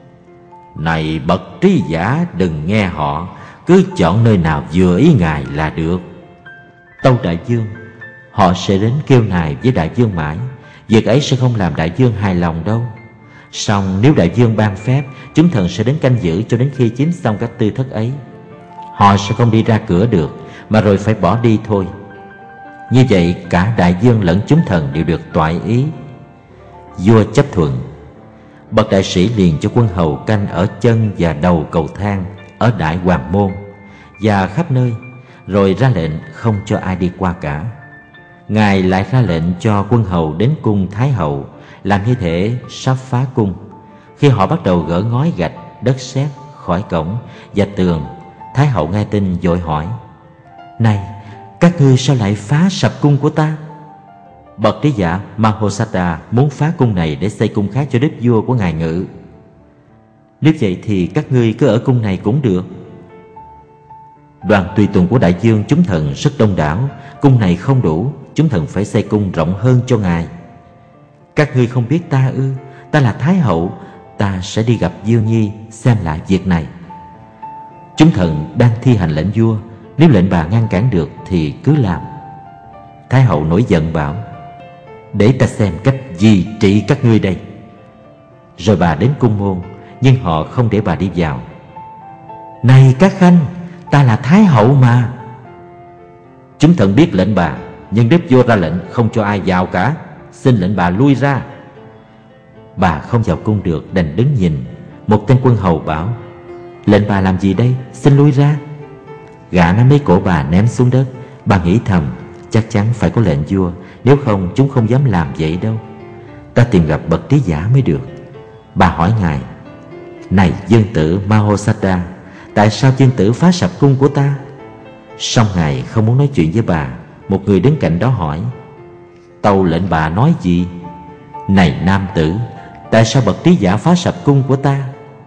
Này bậc trí giả, đừng nghe họ, cứ chọn nơi nào vừa ý ngài là được. Tâu đại vương, họ sẽ đến kêu nài với đại vương mãi, việc ấy sẽ không làm đại vương hài lòng đâu. Song nếu đại vương ban phép, chúng thần sẽ đến canh giữ cho đến khi chiếm xong các tư thất ấy. Họ sẽ không đi ra cửa được, mà rồi phải bỏ đi thôi. Như vậy cả đại vương lẫn chúng thần đều được toại ý. Vua chấp thuận. Bậc đại sĩ liền cho quân hầu canh ở chân và đầu cầu thang, ở đại hoàng môn và khắp nơi, rồi ra lệnh không cho ai đi qua cả. Ngài lại ra lệnh cho quân hầu đến cung thái hậu, làm như thể sắp phá cung. Khi họ bắt đầu gỡ ngói gạch, đất sét khỏi cổng và tường, thái hậu nghe tin vội hỏi: này, các ngươi sao lại phá sập cung của ta? Bậc trí giả Mahosiddha muốn phá cung này để xây cung khác cho đức vua của ngài ngự. Nếu vậy thì các ngươi cứ ở cung này cũng được. Đoàn tùy tùng của đại vương chúng thần rất đông đảo, cung này không đủ, chúng thần phải xây cung rộng hơn cho ngài. Các ngươi không biết ta ư? Ta là thái hậu, ta sẽ đi gặp Diêu Nhi xem lại việc này. Chúng thần đang thi hành lệnh vua, nếu lệnh bà ngăn cản được thì cứ làm. Thái hậu nổi giận bảo: để ta xem cách gì trị các ngươi đây. Rồi bà đến cung môn, nhưng họ không để bà đi vào. Này các khanh, ta là thái hậu mà. Chúng thần biết lệnh bà, nhưng đức vua ra lệnh không cho ai vào cả, xin lệnh bà lui ra. Bà không vào cung được, đành đứng nhìn. Một tên quân hầu bảo: "Lệnh bà làm gì đây? Xin lui ra." Gã nắm lấy cổ bà ném xuống đất. Bà nghĩ thầm: chắc chắn phải có lệnh vua, nếu không chúng không dám làm vậy đâu. Ta tìm gặp bậc trí giả mới được. Bà hỏi ngài: "Này dương tử Mahosada, tại sao dương tử phá sập cung của ta?" Song ngài không muốn nói chuyện với bà. Một người đứng cạnh đó hỏi: "Tâu lệnh bà nói gì?" "Này nam tử, tại sao bậc trí giả phá sập cung của ta?"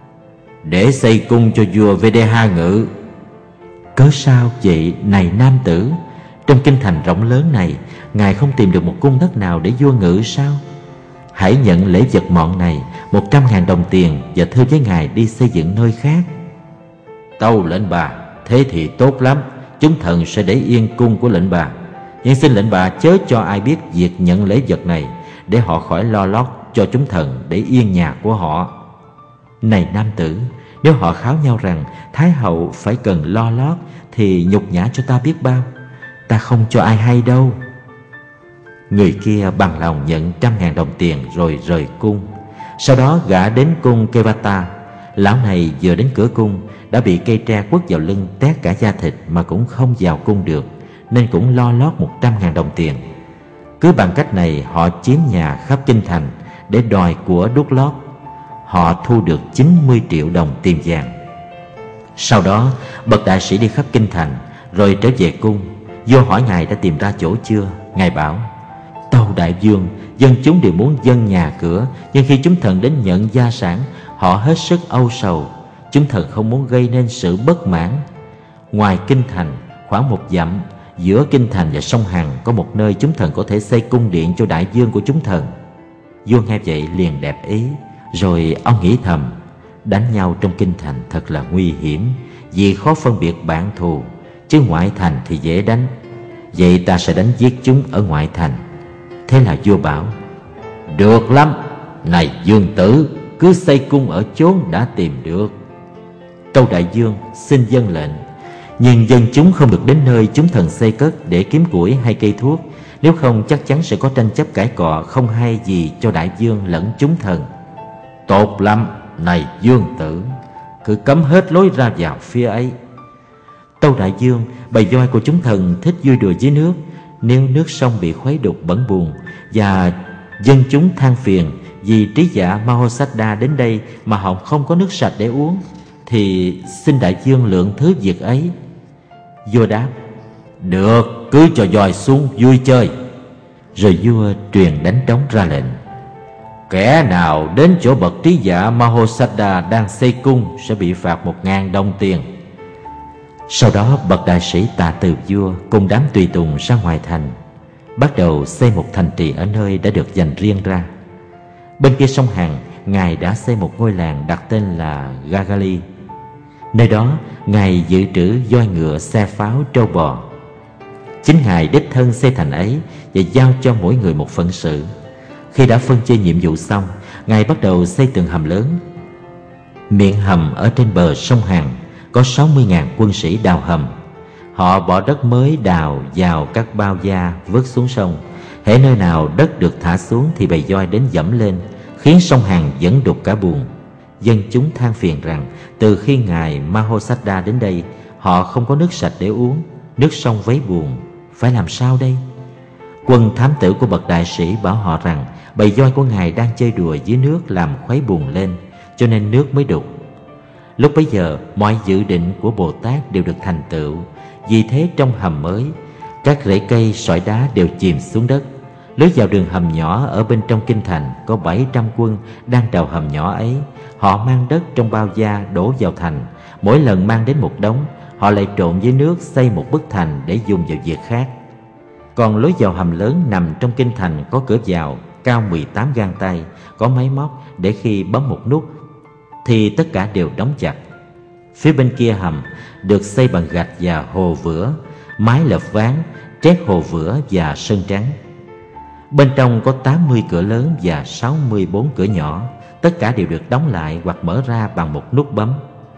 "Để xây cung cho vua Vedeha ngự." "Cớ sao vậy này nam tử? Trong kinh thành rộng lớn này, ngài không tìm được một cung đất nào để vua ngự sao? Hãy nhận lễ vật mọn này, 100.000 đồng tiền, và thưa với ngài đi xây dựng nơi khác." "Tâu lệnh bà, thế thì tốt lắm. Chúng thần sẽ để yên cung của lệnh bà. Nhưng xin lệnh bà chớ cho ai biết việc nhận lễ vật này, để họ khỏi lo lót cho chúng thần để yên nhà của họ." "Này nam tử, nếu họ kháo nhau rằng Thái hậu phải cần lo lót, thì nhục nhã cho ta biết bao. Ta không cho ai hay đâu." Người kia bằng lòng nhận 100.000 đồng tiền rồi rời cung. Sau đó gã đến cung Kevata. Lão này vừa đến cửa cung đã bị cây tre quất vào lưng tét cả da thịt, mà cũng không vào cung được, nên cũng lo lót 100.000 đồng tiền. Cứ bằng cách này họ chiếm nhà khắp kinh thành để đòi của đút lót. Họ thu được 90 triệu đồng tiền vàng. Sau đó bậc đại sĩ đi khắp kinh thành, rồi trở về cung. Vua hỏi ngài đã tìm ra chỗ chưa. Ngài bảo: "Tâu đại vương, dân chúng đều muốn dâng nhà cửa, nhưng khi chúng thần đến nhận gia sản, họ hết sức âu sầu. Chúng thần không muốn gây nên sự bất mãn. Ngoài kinh thành khoảng 1 dặm, giữa kinh thành và sông Hằng, có một nơi chúng thần có thể xây cung điện cho đại vương của chúng thần." Vua nghe vậy liền đẹp ý. Rồi ông nghĩ thầm: đánh nhau trong kinh thành thật là nguy hiểm, vì khó phân biệt bạn thù, chứ ngoại thành thì dễ đánh. Vậy ta sẽ đánh giết chúng ở ngoại thành. Thế là vua bảo: "Được lắm. Này dương tử, cứ xây cung ở chốn đã tìm được." Tâu đại vương xin vâng lệnh. Nhưng dân chúng không được đến nơi chúng thần xây cất để kiếm củi hay cây thuốc, nếu không chắc chắn sẽ có tranh chấp cãi cọ không hay gì cho đại vương lẫn chúng thần. "Tốt lắm. Này dương tử, cứ cấm hết lối ra vào phía ấy." Tâu đại vương, bầy voi của chúng thần thích vui đùa dưới nước. Nếu nước sông bị khuấy đục bẩn buồn, và dân chúng than phiền vì trí giả Mahosada đến đây mà họ không có nước sạch để uống, thì xin đại vương lượng thứ việc ấy. Vua đáp: "Được, cứ cho voi xuống vui chơi." Rồi vua truyền đánh trống ra lệnh: "Kẻ nào đến chỗ bậc trí giả Mahosada đang xây cung sẽ bị phạt 1.000 đồng tiền." Sau đó bậc đại sĩ tạ từ vua cùng đám tùy tùng ra ngoài thành, bắt đầu xây một thành trì ở nơi đã được dành riêng ra. Bên kia sông Hằng, ngài đã xây một ngôi làng đặt tên là Gagali. Nơi đó ngài dự trữ voi ngựa, xe pháo, trâu bò. Chính ngài đích thân xây thành ấy và giao cho mỗi người một phận sự. Khi đã phân chia nhiệm vụ xong, ngài bắt đầu xây tường hầm lớn. Miệng hầm ở trên bờ sông Hằng có 60.000 quân sĩ đào hầm. Họ bỏ đất mới đào vào các bao da vớt xuống sông. Hễ nơi nào đất được thả xuống thì bầy voi đến dẫm lên, khiến sông Hằng vẫn đục cả buồn. Dân chúng than phiền rằng từ khi ngài Mahosada đến đây, họ không có nước sạch để uống, nước sông vấy buồn. Phải làm sao đây? Quân thám tử của bậc đại sĩ bảo họ rằng bầy voi của ngài đang chơi đùa dưới nước làm khuấy buồn lên, cho nên nước mới đục. Lúc bấy giờ mọi dự định của Bồ Tát đều được thành tựu. Vì thế trong hầm mới, các rễ cây sỏi đá đều chìm xuống đất. Lối vào đường hầm nhỏ ở bên trong kinh thành có 700 quân đang đào hầm nhỏ ấy. Họ mang đất trong bao da đổ vào thành. Mỗi lần mang đến một đống, họ lại trộn với nước xây một bức thành để dùng vào việc khác. Còn lối vào hầm lớn nằm trong kinh thành có cửa vào cao 18 gang tay, có máy móc để khi bấm một nút thì tất cả đều đóng chặt. Phía bên kia hầm được xây bằng gạch và hồ vữa, mái lợp ván, trét hồ vữa và sơn trắng. Bên trong có 80 cửa lớn và 64 cửa nhỏ, tất cả đều được đóng lại hoặc mở ra bằng một nút bấm.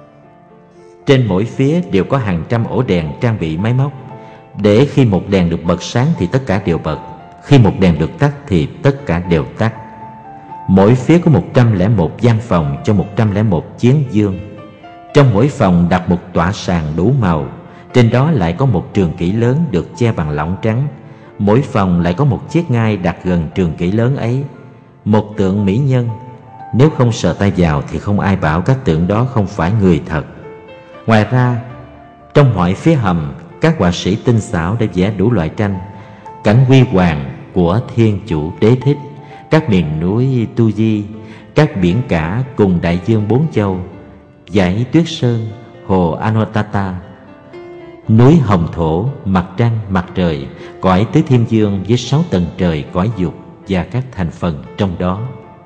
Trên mỗi phía đều có hàng trăm ổ đèn trang bị máy móc, để khi một đèn được bật sáng thì tất cả đều bật, khi một đèn được tắt thì tất cả đều tắt. Mỗi phía có 101 gian phòng cho 101 chiến dương. Trong mỗi phòng đặt một tọa sàn đủ màu, trên đó lại có một trường kỷ lớn được che bằng lỏng trắng. Mỗi phòng lại có một chiếc ngai đặt gần trường kỷ lớn ấy, một tượng mỹ nhân. Nếu không sờ tay vào thì không ai bảo các tượng đó không phải người thật. Ngoài ra, trong mọi phía hầm, các họa sĩ tinh xảo đã vẽ đủ loại tranh: cảnh huy hoàng của Thiên Chủ Đế Thích, các miền núi Tu Di, các biển cả cùng đại dương bốn châu, dãy Tuyết Sơn, hồ Anotata, núi Hồng Thổ, mặt trăng, mặt trời, cõi Tứ Thiên Dương với 6 tầng trời cõi dục và các thành phần trong đó.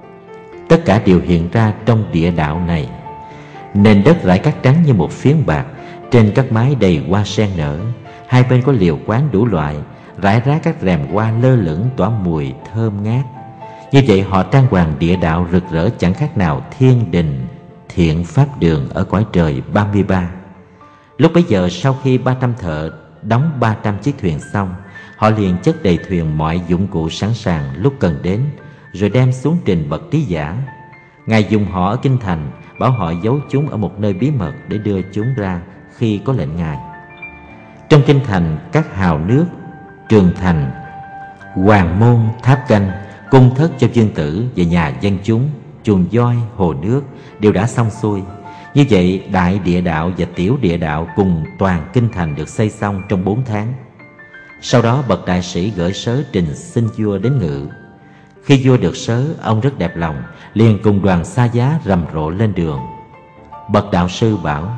Tất cả đều hiện ra trong địa đạo này. Nền đất rải cát trắng như một phiến bạc, trên các mái đầy hoa sen nở, hai bên có liều quán đủ loại, rải rác các rèm hoa lơ lửng tỏa mùi thơm ngát. Như vậy họ trang hoàng địa đạo rực rỡ chẳng khác nào thiên đình, thiện pháp đường ở cõi trời 33. Lúc bấy giờ, sau khi 300 thợ đóng 300 chiếc thuyền xong, họ liền chất đầy thuyền mọi dụng cụ sẵn sàng lúc cần đến, rồi đem xuống trình bậc trí giả. Ngài dùng họ ở kinh thành, bảo họ giấu chúng ở một nơi bí mật để đưa chúng ra khi có lệnh Ngài. Trong kinh thành, các hào nước, trường thành, hoàng môn, tháp canh, cung thất cho vương tử và nhà dân chúng, chuồng voi, hồ nước đều đã xong xuôi. Như vậy, đại địa đạo và tiểu địa đạo cùng toàn kinh thành được xây xong trong 4 tháng. Sau đó bậc đại sĩ gửi sớ trình xin vua đến ngự. Khi vua được sớ, ông rất đẹp lòng, liền cùng đoàn xa giá rầm rộ lên đường. Bậc đạo sư bảo: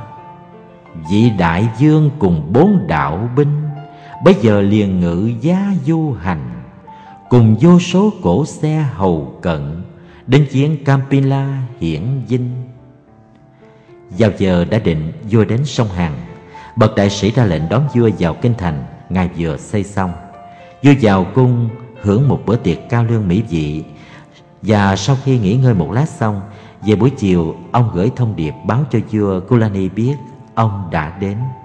vị đại vương cùng 4 đạo binh, bây giờ liền ngự giá du hành, cùng vô số cỗ xe hầu cận, đến chiến Campila hiển vinh. Vào giờ đã định, vua đến sông Hàn. Bậc đại sĩ ra lệnh đón vua vào kinh thành. Ngài vừa xây xong. Vua vào cung hưởng một bữa tiệc cao lương mỹ vị, và sau khi nghỉ ngơi một lát xong, về buổi chiều ông gửi thông điệp báo cho vua Kulani biết ông đã đến.